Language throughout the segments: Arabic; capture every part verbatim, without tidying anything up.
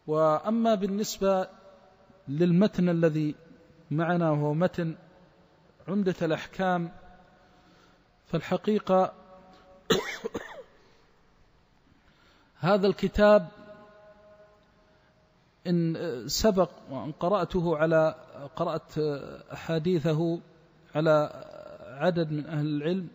وأما بالنسبة للمتن الذي معنا وهو متن عمدة الأحكام، فالحقيقة هذا الكتاب إن سبق وأن قرأته على قرأت أحاديثه على عدد من أهل العلم،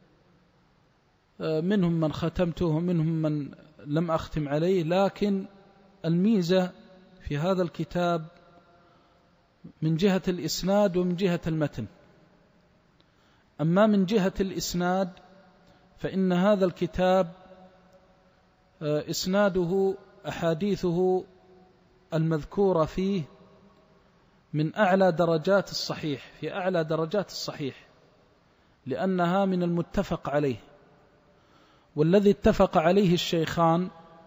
منهم من ختمته ومنهم من لم أختم عليه، لكن الميزة في هذا الكتاب من جهة الإسناد ومن جهة المتن. أما من جهة الإسناد فإن هذا الكتاب إسناده أحاديثه المذكورة فيه من أعلى درجات الصحيح، في أعلى درجات الصحيح، لأنها من المتفق عليه، والذي اتفق عليه الشيخان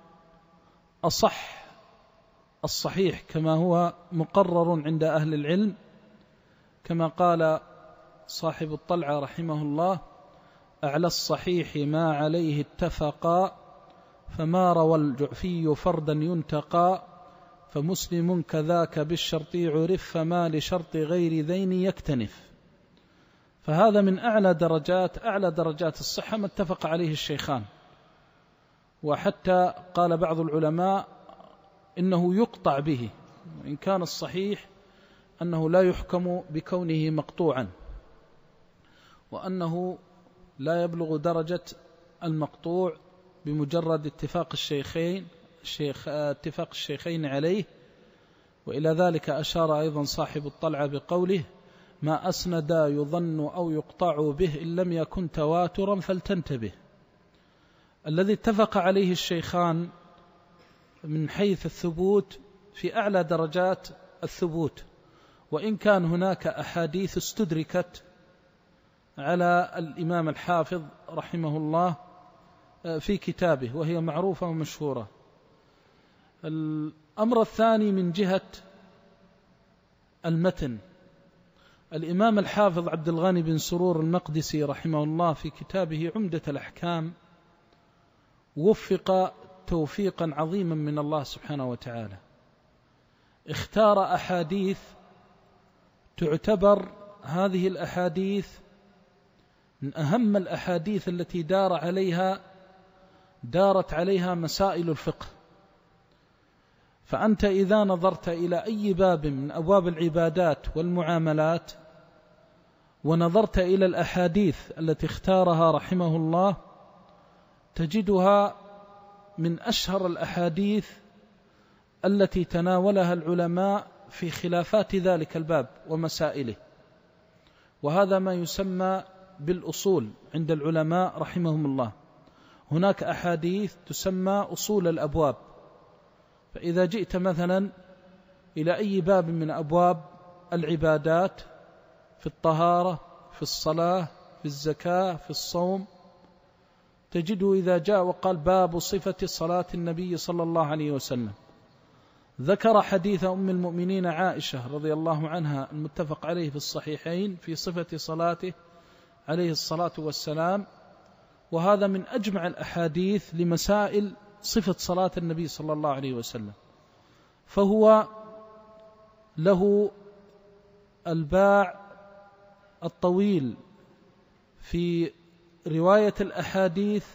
أصح الصحيح كما هو مقرر عند أهل العلم، كما قال صاحب الطلعة رحمه الله: أعلى الصحيح ما عليه اتفقا، فما روى الجعفي فردا ينتقى، فمسلم كذاك بالشرط عرف، فما لشرط غير ذين يكتنف. فهذا من أعلى درجات أعلى درجات الصحة ما اتفق عليه الشيخان. وحتى قال بعض العلماء إنه يقطع به، وإن كان الصحيح أنه لا يحكم بكونه مقطوعا، وأنه لا يبلغ درجة المقطوع بمجرد اتفاق الشيخين الشيخ اتفاق الشيخين عليه. وإلى ذلك أشار أيضا صاحب الطلعة بقوله: ما أسند يظن أو يقطع به إن لم يكن تواترا فلتنتبه. الذي اتفق عليه الشيخان من حيث الثبوت في أعلى درجات الثبوت، وإن كان هناك أحاديث استدركت على الإمام الحافظ رحمه الله في كتابه وهي معروفة ومشهورة. الأمر الثاني من جهة المتن، الإمام الحافظ عبد الغني بن سرور المقدسي رحمه الله في كتابه عمدة الأحكام وفق توفيقا عظيما من الله سبحانه وتعالى، اختار أحاديث تعتبر هذه الأحاديث من أهم الأحاديث التي دار عليها دارت عليها مسائل الفقه. فأنت إذا نظرت إلى أي باب من أبواب العبادات والمعاملات ونظرت إلى الأحاديث التي اختارها رحمه الله تجدها من أشهر الأحاديث التي تناولها العلماء في خلافات ذلك الباب ومسائله، وهذا ما يسمى بالأصول عند العلماء رحمهم الله. هناك أحاديث تسمى أصول الأبواب، فإذا جئت مثلا إلى أي باب من أبواب العبادات في الطهارة، في الصلاة، في الزكاة، في الصوم، تجده إذا جاء وقال باب صفة صلاة النبي صلى الله عليه وسلم، ذكر حديث أم المؤمنين عائشة رضي الله عنها المتفق عليه في الصحيحين في صفة صلاته عليه الصلاة والسلام، وهذا من أجمع الأحاديث لمسائل صفة صلاة النبي صلى الله عليه وسلم. فهو له الباع الطويل في رواية الأحاديث،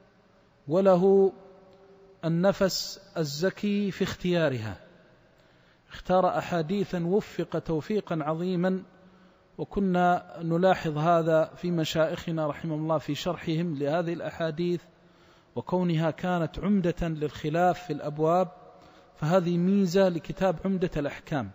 وله النفس الزكي في اختيارها، اختار أحاديثا وفق توفيقا عظيما. وكنا نلاحظ هذا في مشايخنا رحمه الله في شرحهم لهذه الأحاديث، وكونها كانت عمدة للخلاف في الأبواب، فهذه ميزة لكتاب عمدة الأحكام.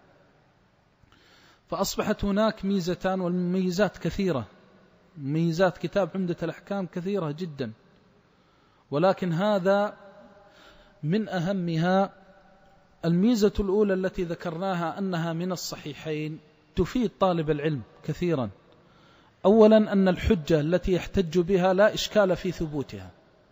فأصبحت هناك ميزتان، والميزات كثيرة، ميزات كتاب عمدة الأحكام كثيرة جدا، ولكن هذا من أهمها. الميزة الأولى التي ذكرناها أنها من الصحيحين تفيد طالب العلم كثيرا. أولا أن الحجة التي يحتج بها لا إشكال في ثبوتها،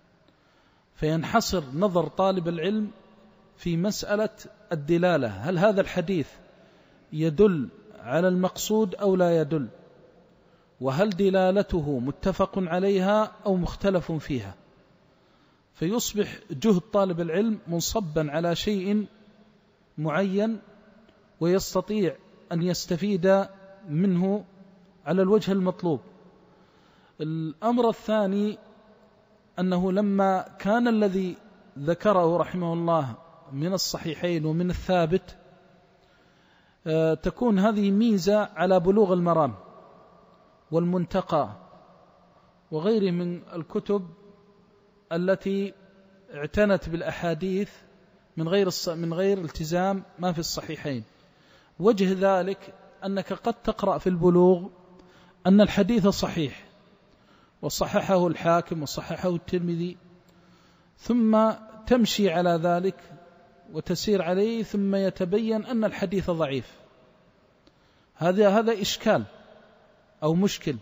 فينحصر نظر طالب العلم في مسألة الدلالة، هل هذا الحديث يدل على المقصود أو لا يدل، وهل دلالته متفق عليها أو مختلف فيها. فيصبح جهد طالب العلم منصبا على شيء معين ويستطيع أن يستفيد منه على الوجه المطلوب. الأمر الثاني أنه لما كان الذي ذكره رحمه الله من الصحيحين ومن الثابت تكون هذه ميزة على بلوغ المرام والمنتقى وغيره من الكتب التي اعتنت بالأحاديث من غير من غير التزام ما في الصحيحين. وجه ذلك أنك قد تقرأ في البلوغ أن الحديث صحيح وصححه الحاكم وصححه الترمذي، ثم تمشي على ذلك وتسير عليه ثم يتبين أن الحديث ضعيف. هذا هذا إشكال أو مشكل،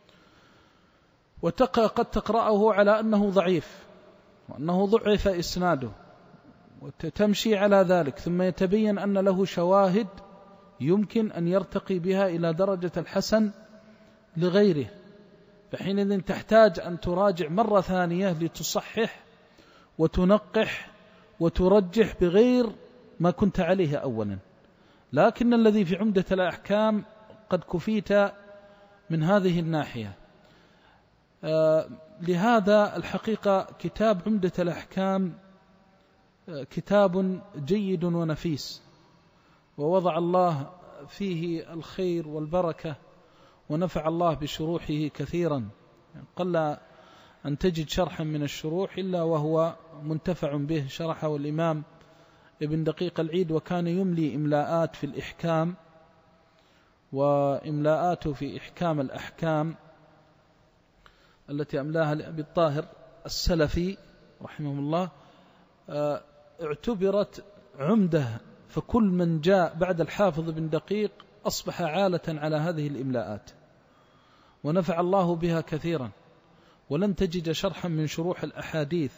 وقد تقرأه على أنه ضعيف وأنه ضعف إسناده وتمشي على ذلك، ثم يتبين أن له شواهد يمكن أن يرتقي بها إلى درجة الحسن لغيره، فحينئذ تحتاج أن تراجع مرة ثانية لتصحح وتنقح وترجح بغير ما كنت عليه أولا. لكن الذي في عمدة الأحكام قد كفيت من هذه الناحية. آه لهذا الحقيقة كتاب عمدة الأحكام آه كتاب جيد ونفيس، ووضع الله فيه الخير والبركة ونفع الله بشروحه كثيرا. قل أن تجد شرحا من الشروح إلا وهو منتفع به. شرحه الإمام ابن دقيق العيد، وكان يملي إملاءات في الإحكام وإملاءاته في إحكام الأحكام التي أملاها لأبي الطاهر السلفي رحمه الله، اعتبرت عمدة، فكل من جاء بعد الحافظ بن دقيق أصبح عالة على هذه الإملاءات، ونفع الله بها كثيرا. ولن تجد شرحا من شروح الأحاديث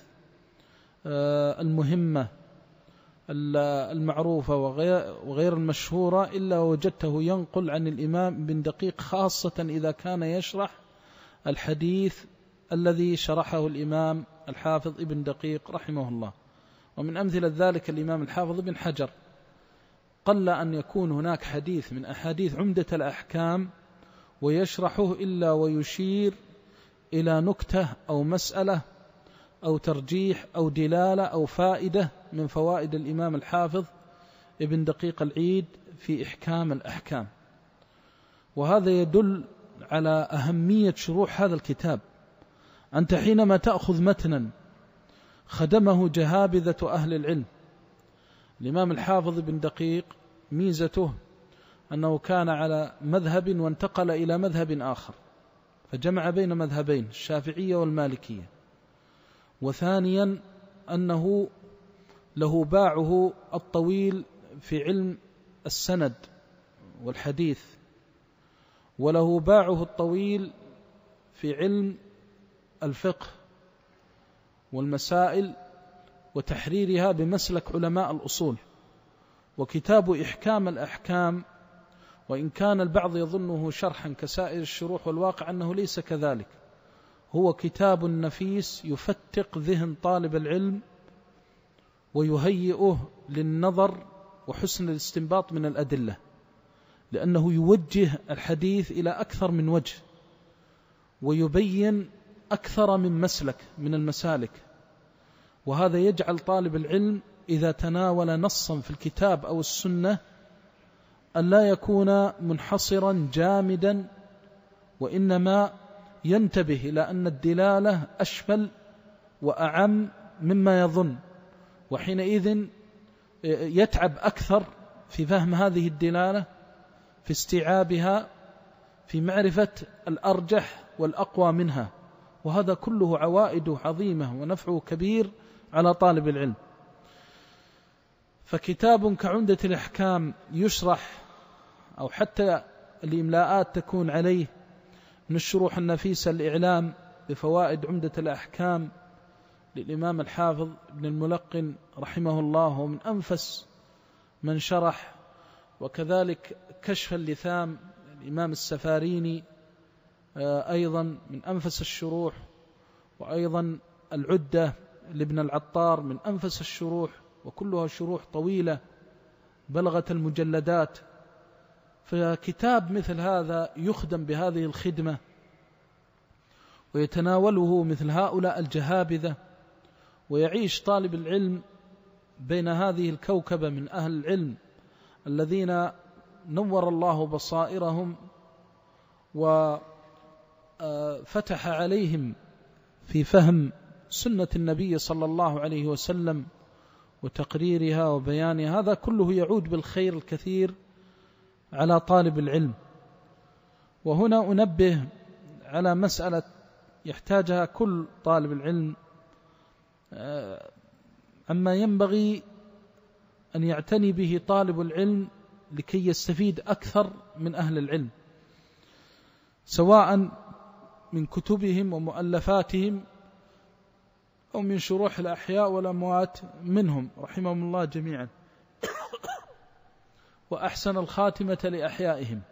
المهمة المعروفة وغير المشهورة إلا وجدته ينقل عن الإمام بن دقيق، خاصة إذا كان يشرح الحديث الذي شرحه الإمام الحافظ ابن دقيق رحمه الله. ومن أمثلة ذلك الإمام الحافظ بن حجر، قل أن يكون هناك حديث من أحاديث عمدة الأحكام ويشرحه إلا ويشير إلى نكتة أو مسألة أو ترجيح أو دلالة أو فائدة من فوائد الإمام الحافظ ابن دقيق العيد في إحكام الأحكام. وهذا يدل على أهمية شروح هذا الكتاب. أنت حينما تأخذ متنا خدمه جهابذة أهل العلم، الإمام الحافظ ابن دقيق ميزته أنه كان على مذهب وانتقل إلى مذهب آخر، فجمع بين مذهبين الشافعية والمالكية. وثانيا أنه له باعه الطويل في علم السند والحديث، وله باعه الطويل في علم الفقه والمسائل وتحريرها بمسلك علماء الأصول. وكتاب إحكام الأحكام، وإن كان البعض يظنه شرحا كسائر الشروح، والواقع أنه ليس كذلك، هو كتاب نفيس يفتق ذهن طالب العلم ويهيئه للنظر وحسن الاستنباط من الأدلة، لأنه يوجه الحديث إلى أكثر من وجه ويبين أكثر من مسلك من المسالك. وهذا يجعل طالب العلم إذا تناول نصا في الكتاب أو السنة أن لا يكون منحصرا جامدا، وإنما ينتبه إلى أن الدلالة أشمل وأعم مما يظن، وحينئذ يتعب أكثر في فهم هذه الدلالة، في استيعابها، في معرفة الأرجح والأقوى منها. وهذا كله عوائده عظيمة ونفعه كبير على طالب العلم. فكتاب كعمدة الأحكام يشرح أو حتى الإملاءات تكون عليه من الشروح النفيسة الإعلام بفوائد عمدة الأحكام للإمام الحافظ ابن الملقن رحمه الله، ومن أنفس من شرح. وكذلك كشف اللثام الإمام السفاريني أيضا من أنفس الشروح، وأيضا العدة لابن العطار من أنفس الشروح، وكلها شروح طويلة بلغت المجلدات. فكتاب مثل هذا يخدم بهذه الخدمة ويتناوله مثل هؤلاء الجهابذة، ويعيش طالب العلم بين هذه الكوكبة من أهل العلم الذين نور الله بصائرهم وفتح عليهم في فهم سنة النبي صلى الله عليه وسلم وتقريرها وبيانها. هذا كله يعود بالخير الكثير على طالب العلم. وهنا أنبه على مسألة يحتاجها كل طالب العلم، عما ينبغي أن يعتني به طالب العلم لكي يستفيد أكثر من أهل العلم، سواء من كتبهم ومؤلفاتهم أو من شروح الأحياء والأموات منهم رحمهم الله جميعا، وأحسن الخاتمة لأحيائهم.